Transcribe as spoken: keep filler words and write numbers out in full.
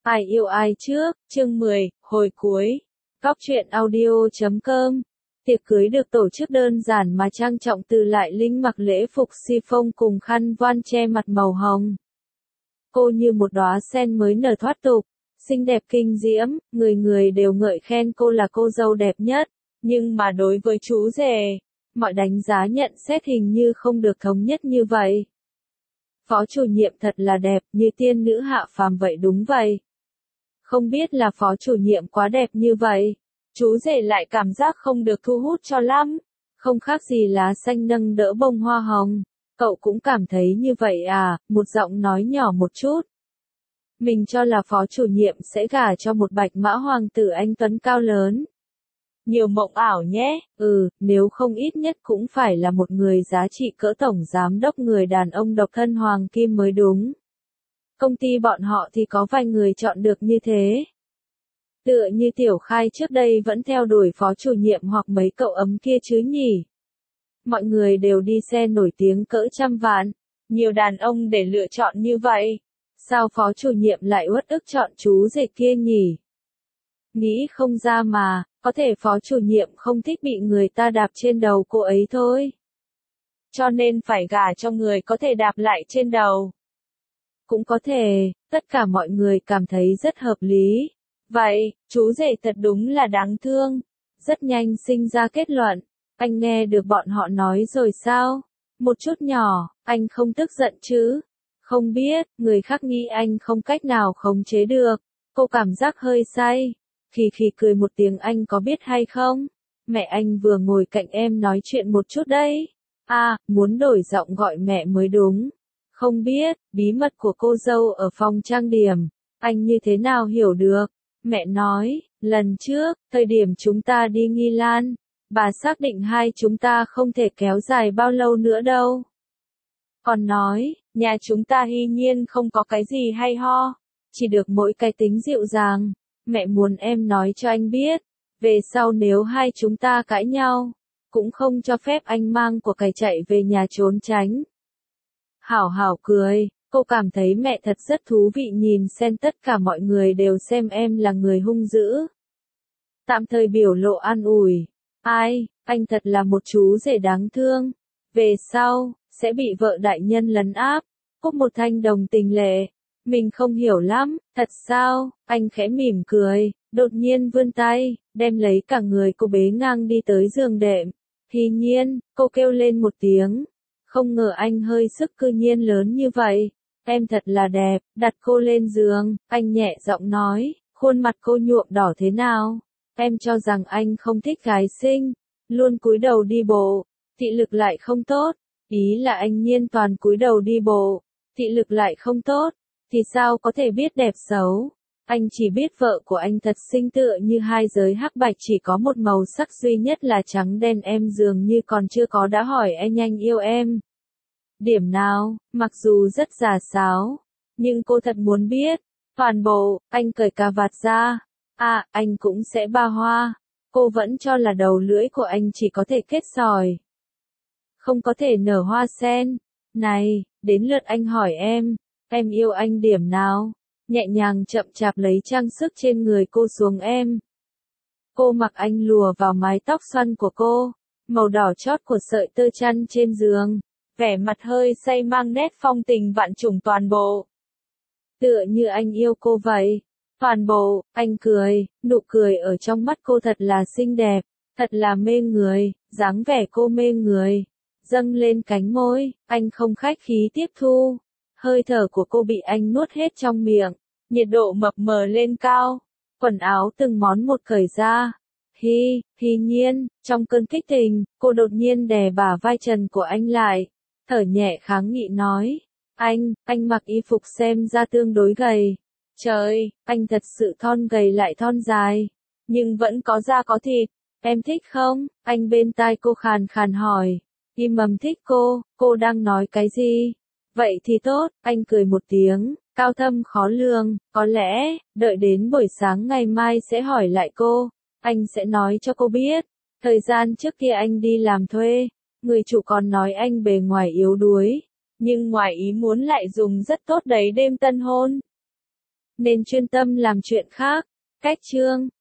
Ai yêu ai trước, chương mười, hồi cuối. Góc truyện audio chấm com. Tiệc cưới được tổ chức đơn giản mà trang trọng. Từ Lại Linh mặc lễ phục chiffon cùng khăn voan che mặt màu hồng. Cô như một đóa sen mới nở thoát tục, xinh đẹp kinh diễm, người người đều ngợi khen cô là cô dâu đẹp nhất. Nhưng mà đối với chú rể, mọi đánh giá nhận xét hình như không được thống nhất như vậy. Phó chủ nhiệm thật là đẹp, như tiên nữ hạ phàm vậy. Đúng vậy. Không biết là phó chủ nhiệm quá đẹp như vậy, chú rể lại cảm giác không được thu hút cho lắm. Không khác gì lá xanh nâng đỡ bông hoa hồng. Cậu cũng cảm thấy như vậy à? Một giọng nói nhỏ một chút. Mình cho là phó chủ nhiệm sẽ gả cho một bạch mã hoàng tử anh tuấn cao lớn. Nhiều mộng ảo nhé. Ừ, nếu không ít nhất cũng phải là một người giá trị cỡ tổng giám đốc, người đàn ông độc thân hoàng kim mới đúng. Công ty bọn họ thì có vài người chọn được như thế. Tựa như Tiểu Khai trước đây vẫn theo đuổi phó chủ nhiệm hoặc mấy cậu ấm kia chứ nhỉ. Mọi người đều đi xe nổi tiếng cỡ trăm vạn. Nhiều đàn ông để lựa chọn như vậy. Sao phó chủ nhiệm lại uất ức chọn chú rể kia nhỉ? Nghĩ không ra mà, có thể phó chủ nhiệm không thích bị người ta đạp trên đầu cô ấy thôi. Cho nên phải gả cho người có thể đạp lại trên đầu. Cũng có thể, tất cả mọi người cảm thấy rất hợp lý. Vậy, chú rể thật đúng là đáng thương. Rất nhanh sinh ra kết luận. Anh nghe được bọn họ nói rồi sao? Một chút nhỏ, anh không tức giận chứ? Không biết, người khác nghĩ anh không cách nào khống chế được. Cô cảm giác hơi say. Khì khì cười một tiếng. Anh có biết hay không? Mẹ anh vừa ngồi cạnh em nói chuyện một chút đấy. À, muốn đổi giọng gọi mẹ mới đúng. Không biết, bí mật của cô dâu ở phòng trang điểm. Anh như thế nào hiểu được? Mẹ nói, lần trước, thời điểm chúng ta đi Nghi Lan, bà xác định hai chúng ta không thể kéo dài bao lâu nữa đâu. Còn nói, nhà chúng ta hy nhiên không có cái gì hay ho, chỉ được mỗi cái tính dịu dàng. Mẹ muốn em nói cho anh biết, về sau nếu hai chúng ta cãi nhau, cũng không cho phép anh mang của cải chạy về nhà trốn tránh. Hảo Hảo cười, cô cảm thấy mẹ thật rất thú vị, nhìn xem tất cả mọi người đều xem em là người hung dữ. Tạm thời biểu lộ an ủi. Ai, anh thật là một chú rể đáng thương. Về sau, sẽ bị vợ đại nhân lấn áp. Cúc Một Thanh đồng tình lệ. Mình không hiểu lắm, thật sao? Anh khẽ mỉm cười, đột nhiên vươn tay, đem lấy cả người cô bế ngang đi tới giường đệm. Thì nhiên, cô kêu lên một tiếng. Không ngờ anh hơi sức cư nhiên lớn như vậy. Em thật là đẹp. Đặt cô lên giường, anh nhẹ giọng nói, khuôn mặt cô nhuộm đỏ thế nào? Em cho rằng anh không thích gái xinh, luôn cúi đầu đi bộ, thị lực lại không tốt. Ý là anh Nhiên toàn cúi đầu đi bộ, thị lực lại không tốt, thì sao có thể biết đẹp xấu? Anh chỉ biết vợ của anh thật xinh, tựa như hai giới hắc bạch chỉ có một màu sắc duy nhất là trắng đen. Em dường như còn chưa có đã hỏi anh anh yêu em điểm nào, mặc dù rất giả sáo, nhưng cô thật muốn biết. Toàn bộ, anh cởi cà vạt ra. À, anh cũng sẽ ba hoa. Cô vẫn cho là đầu lưỡi của anh chỉ có thể kết sỏi, không có thể nở hoa sen. Này, đến lượt anh hỏi em, em yêu anh điểm nào? Nhẹ nhàng chậm chạp lấy trang sức trên người cô xuống em. Cô mặc anh lùa vào mái tóc xoăn của cô, màu đỏ chót của sợi tơ chăn trên giường, vẻ mặt hơi say mang nét phong tình vạn trùng toàn bộ. Tựa như anh yêu cô vậy. Toàn bộ, anh cười, nụ cười ở trong mắt cô thật là xinh đẹp, thật là mê người, dáng vẻ cô mê người. Dâng lên cánh môi, anh không khách khí tiếp thu. Hơi thở của cô bị anh nuốt hết trong miệng, nhiệt độ mập mờ lên cao. Quần áo từng món một cởi ra. Hi, hi nhiên, trong cơn kích tình, cô đột nhiên đè bả vai trần của anh lại, thở nhẹ kháng nghị nói. Anh, anh mặc y phục xem ra tương đối gầy. Trời, anh thật sự thon gầy lại thon dài, nhưng vẫn có da có thịt. Em thích không? Anh bên tai cô khàn khàn hỏi. Im mầm thích cô, cô đang nói cái gì? Vậy thì tốt, anh cười một tiếng, cao thâm khó lường. Có lẽ, đợi đến buổi sáng ngày mai sẽ hỏi lại cô. Anh sẽ nói cho cô biết. Thời gian trước kia anh đi làm thuê, người chủ còn nói anh bề ngoài yếu đuối, nhưng ngoài ý muốn lại dùng rất tốt đấy đêm tân hôn. nên chuyên tâm làm chuyện khác. Cách chương